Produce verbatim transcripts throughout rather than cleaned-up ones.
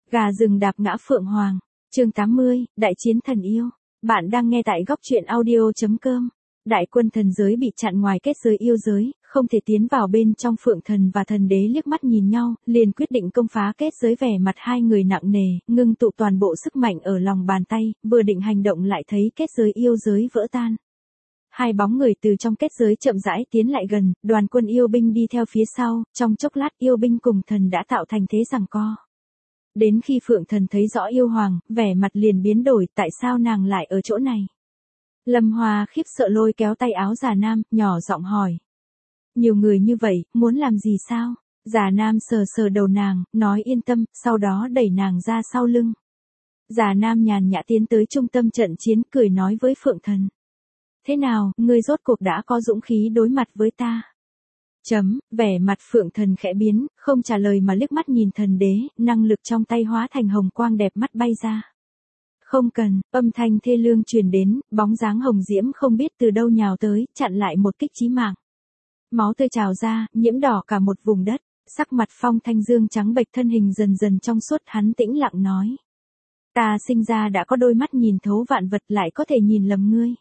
Gà rừng đạp ngã phượng hoàng. Chương tám mươi, Đại chiến thần yêu. Bạn đang nghe tại góc truyện audio chấm com. Đại quân thần giới bị chặn ngoài kết giới yêu giới, không thể tiến vào bên trong. Phượng thần và thần đế liếc mắt nhìn nhau, liền quyết định công phá kết giới. Vẻ mặt hai người nặng nề, ngưng tụ toàn bộ sức mạnh ở lòng bàn tay, vừa định hành động lại thấy kết giới yêu giới vỡ tan. Hai bóng người từ trong kết giới chậm rãi tiến lại gần, đoàn quân yêu binh đi theo phía sau, trong chốc lát yêu binh cùng thần đã tạo thành thế giằng co. Đến khi Phượng thần thấy rõ yêu hoàng, vẻ mặt liền biến đổi, tại sao nàng lại ở chỗ này? Lâm Hoa khiếp sợ lôi kéo tay áo Già Nam, nhỏ giọng hỏi. Nhiều người như vậy, muốn làm gì sao? Già Nam sờ sờ đầu nàng, nói yên tâm, sau đó đẩy nàng ra sau lưng. Già Nam nhàn nhã tiến tới trung tâm trận chiến, cười nói với Phượng thần. Thế nào, ngươi rốt cuộc đã có dũng khí đối mặt với ta? Chấm, vẻ mặt Phượng thần khẽ biến, không trả lời mà liếc mắt nhìn thần đế, năng lực trong tay hóa thành hồng quang đẹp mắt bay ra. Không cần, âm thanh thê lương truyền đến, bóng dáng hồng diễm không biết từ đâu nhào tới, chặn lại một kích chí mạng. Máu tươi trào ra, nhiễm đỏ cả một vùng đất, sắc mặt Phong Thanh Dương trắng bệch, thân hình dần dần trong suốt, hắn tĩnh lặng nói. Ta sinh ra đã có đôi mắt nhìn thấu vạn vật, lại có thể nhìn lầm ngươi.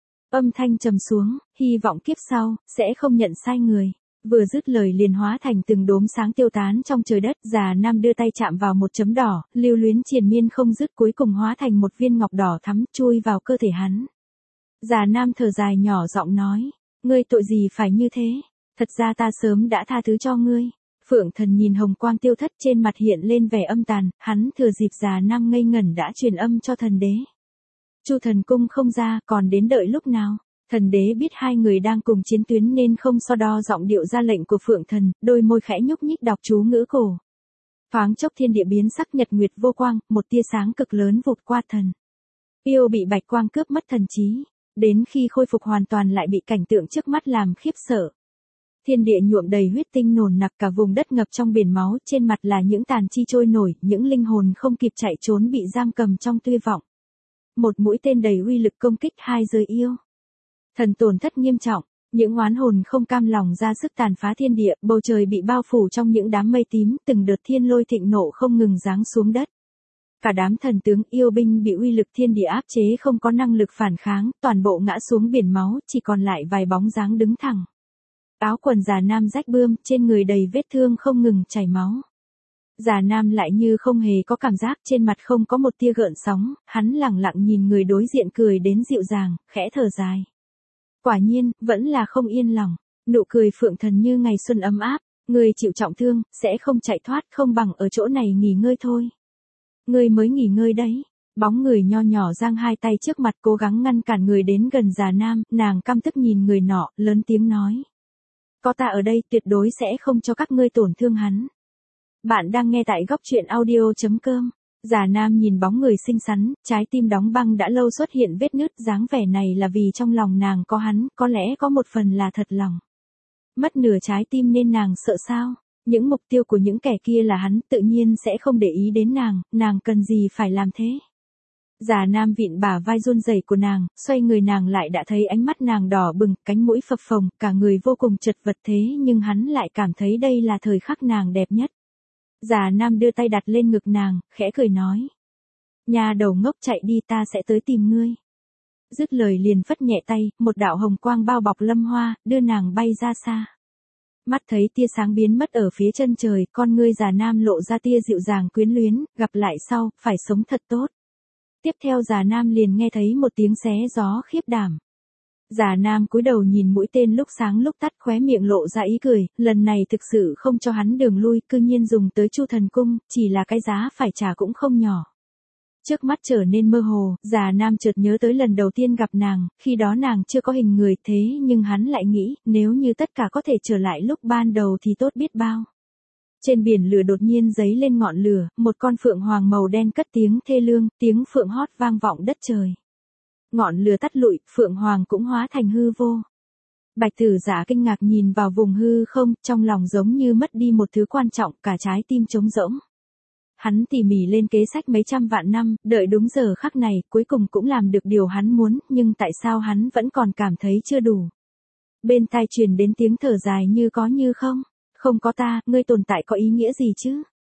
Âm thanh trầm xuống, hy vọng kiếp sau, sẽ không nhận sai người. Vừa dứt lời liền hóa thành từng đốm sáng tiêu tán trong trời đất. Già Nam đưa tay chạm vào một chấm đỏ, lưu luyến triền miên không dứt, cuối cùng hóa thành một viên ngọc đỏ thắm, chui vào cơ thể hắn. Già Nam thở dài nhỏ giọng nói, ngươi tội gì phải như thế? Thật ra ta sớm đã tha thứ cho ngươi. Phượng thần nhìn hồng quang tiêu thất, trên mặt hiện lên vẻ âm tàn, hắn thừa dịp Già Nam ngây ngẩn đã truyền âm cho thần đế. Chu thần cung không ra, còn đến đợi lúc nào? Thần đế biết hai người đang cùng chiến tuyến nên không so đo giọng điệu ra lệnh của Phượng thần, đôi môi khẽ nhúc nhích đọc chú ngữ cổ. Thoáng chốc thiên địa biến sắc, nhật nguyệt vô quang, một tia sáng cực lớn vụt qua thần. Yêu bị bạch quang cướp mất thần trí, đến khi khôi phục hoàn toàn lại bị cảnh tượng trước mắt làm khiếp sợ. Thiên địa nhuộm đầy huyết tinh nồn nặc, cả vùng đất ngập trong biển máu, trên mặt là những tàn chi trôi nổi, những linh hồn không kịp chạy trốn bị giam cầm trong tuyệt vọng. Một mũi tên đầy uy lực công kích hai giới yêu. Thần tổn thất nghiêm trọng, những oán hồn không cam lòng ra sức tàn phá thiên địa, bầu trời bị bao phủ trong những đám mây tím, từng đợt thiên lôi thịnh nộ không ngừng giáng xuống đất. Cả đám thần tướng yêu binh bị uy lực thiên địa áp chế, không có năng lực phản kháng, toàn bộ ngã xuống biển máu, chỉ còn lại vài bóng dáng đứng thẳng. Áo quần Già Nam rách bươm, trên người đầy vết thương không ngừng chảy máu. Già Nam lại như không hề có cảm giác, trên mặt không có một tia gợn sóng, hắn lẳng lặng nhìn người đối diện cười đến dịu dàng, khẽ thở dài. Quả nhiên, vẫn là không yên lòng. Nụ cười Phượng thần như ngày xuân ấm áp. Ngươi chịu trọng thương, sẽ không chạy thoát, không bằng ở chỗ này nghỉ ngơi thôi. Ngươi mới nghỉ ngơi đấy. Bóng người nho nhỏ giang hai tay trước mặt, cố gắng ngăn cản người đến gần Già Nam. Nàng căm tức nhìn người nọ, lớn tiếng nói. Có ta ở đây, tuyệt đối sẽ không cho các ngươi tổn thương hắn. Bạn đang nghe tại góc truyện audio chấm com. Già Nam nhìn bóng người xinh xắn, trái tim đóng băng đã lâu xuất hiện vết nứt, dáng vẻ này là vì trong lòng nàng có hắn, có lẽ có một phần là thật lòng. Mất nửa trái tim nên nàng sợ sao? Những mục tiêu của những kẻ kia là hắn, tự nhiên sẽ không để ý đến nàng, nàng cần gì phải làm thế? Già Nam vịn bả vai run rẩy của nàng, xoay người nàng lại đã thấy ánh mắt nàng đỏ bừng, cánh mũi phập phồng, cả người vô cùng chật vật, thế nhưng hắn lại cảm thấy đây là thời khắc nàng đẹp nhất. Già Nam đưa tay đặt lên ngực nàng, khẽ cười nói. Nhà đầu ngốc, chạy đi, ta sẽ tới tìm ngươi. Dứt lời liền phất nhẹ tay, một đạo hồng quang bao bọc Lâm Hoa, đưa nàng bay ra xa. Mắt thấy tia sáng biến mất ở phía chân trời, con ngươi Già Nam lộ ra tia dịu dàng quyến luyến, gặp lại sau, phải sống thật tốt. Tiếp theo Già Nam liền nghe thấy một tiếng xé gió khiếp đảm. Già Nam cúi đầu nhìn mũi tên lúc sáng lúc tắt, khóe miệng lộ ra ý cười, lần này thực sự không cho hắn đường lui, cư nhiên dùng tới Chu thần cung, chỉ là cái giá phải trả cũng không nhỏ. Trước mắt trở nên mơ hồ, Già Nam chợt nhớ tới lần đầu tiên gặp nàng, khi đó nàng chưa có hình người, thế nhưng hắn lại nghĩ, nếu như tất cả có thể trở lại lúc ban đầu thì tốt biết bao. Trên biển lửa đột nhiên giấy lên ngọn lửa, một con phượng hoàng màu đen cất tiếng thê lương, tiếng phượng hót vang vọng đất trời. Ngọn lửa tắt lụi, phượng hoàng cũng hóa thành hư vô. Bạch Tử Giả kinh ngạc nhìn vào vùng hư không, trong lòng giống như mất đi một thứ quan trọng, cả trái tim trống rỗng. Hắn tỉ mỉ lên kế sách mấy trăm vạn năm, đợi đúng giờ khắc này, cuối cùng cũng làm được điều hắn muốn, nhưng tại sao hắn vẫn còn cảm thấy chưa đủ. Bên tai truyền đến tiếng thở dài như có như không. Không có ta, ngươi tồn tại có ý nghĩa gì chứ?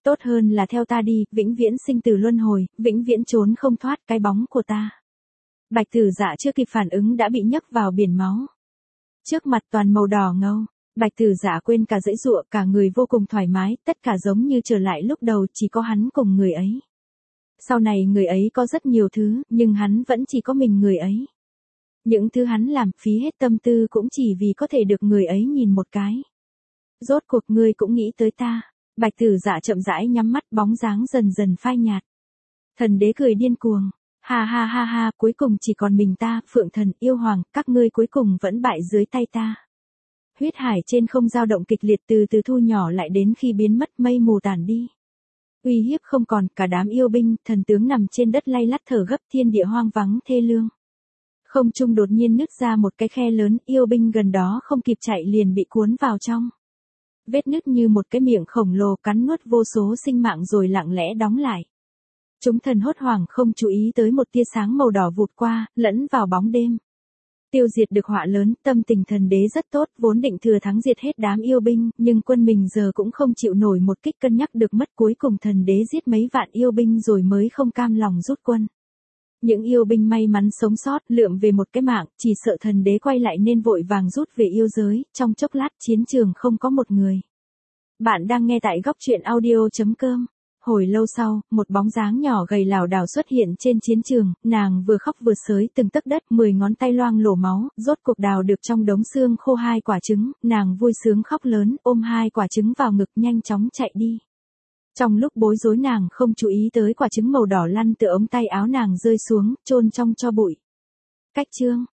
Tốt hơn là theo ta đi, vĩnh viễn sinh tử luân hồi, vĩnh viễn trốn không thoát cái bóng của ta. Bạch Tử Dạ chưa kịp phản ứng đã bị nhấc vào biển máu. Trước mặt toàn màu đỏ ngầu, Bạch Tử Dạ quên cả giãy giụa, cả người vô cùng thoải mái, tất cả giống như trở lại lúc đầu, chỉ có hắn cùng người ấy. Sau này người ấy có rất nhiều thứ, nhưng hắn vẫn chỉ có mình người ấy. Những thứ hắn làm, phí hết tâm tư cũng chỉ vì có thể được người ấy nhìn một cái. Rốt cuộc ngươi cũng nghĩ tới ta. Bạch Tử Dạ chậm rãi nhắm mắt, bóng dáng dần dần phai nhạt. Thần đế cười điên cuồng. Ha ha ha ha, cuối cùng chỉ còn mình ta, Phượng Thần, Yêu Hoàng, các ngươi cuối cùng vẫn bại dưới tay ta. Huyết hải trên không dao động kịch liệt, từ từ thu nhỏ lại đến khi biến mất, mây mù tản đi. Uy hiếp không còn, cả đám yêu binh, thần tướng nằm trên đất lay lắt thở gấp, thiên địa hoang vắng thê lương. Không trung đột nhiên nứt ra một cái khe lớn, yêu binh gần đó không kịp chạy liền bị cuốn vào trong. Vết nứt như một cái miệng khổng lồ cắn nuốt vô số sinh mạng rồi lặng lẽ đóng lại. Chúng thần hốt hoảng không chú ý tới một tia sáng màu đỏ vụt qua, lẫn vào bóng đêm. Tiêu diệt được họa lớn, tâm tình thần đế rất tốt, vốn định thừa thắng diệt hết đám yêu binh, nhưng quân mình giờ cũng không chịu nổi một kích, cân nhắc được mất, cuối cùng thần đế giết mấy vạn yêu binh rồi mới không cam lòng rút quân. Những yêu binh may mắn sống sót, lượm về một cái mạng, chỉ sợ thần đế quay lại nên vội vàng rút về yêu giới, trong chốc lát chiến trường không có một người. Bạn đang nghe tại góc truyện audio chấm com. Hồi lâu sau, một bóng dáng nhỏ gầy lảo đảo xuất hiện trên chiến trường, nàng vừa khóc vừa xới từng tấc đất, mười ngón tay loang lổ máu, rốt cuộc đào được trong đống xương khô hai quả trứng, nàng vui sướng khóc lớn, ôm hai quả trứng vào ngực nhanh chóng chạy đi. Trong lúc bối rối nàng không chú ý tới quả trứng màu đỏ lăn từ ống tay áo nàng rơi xuống, chôn trong tro bụi. Cách chương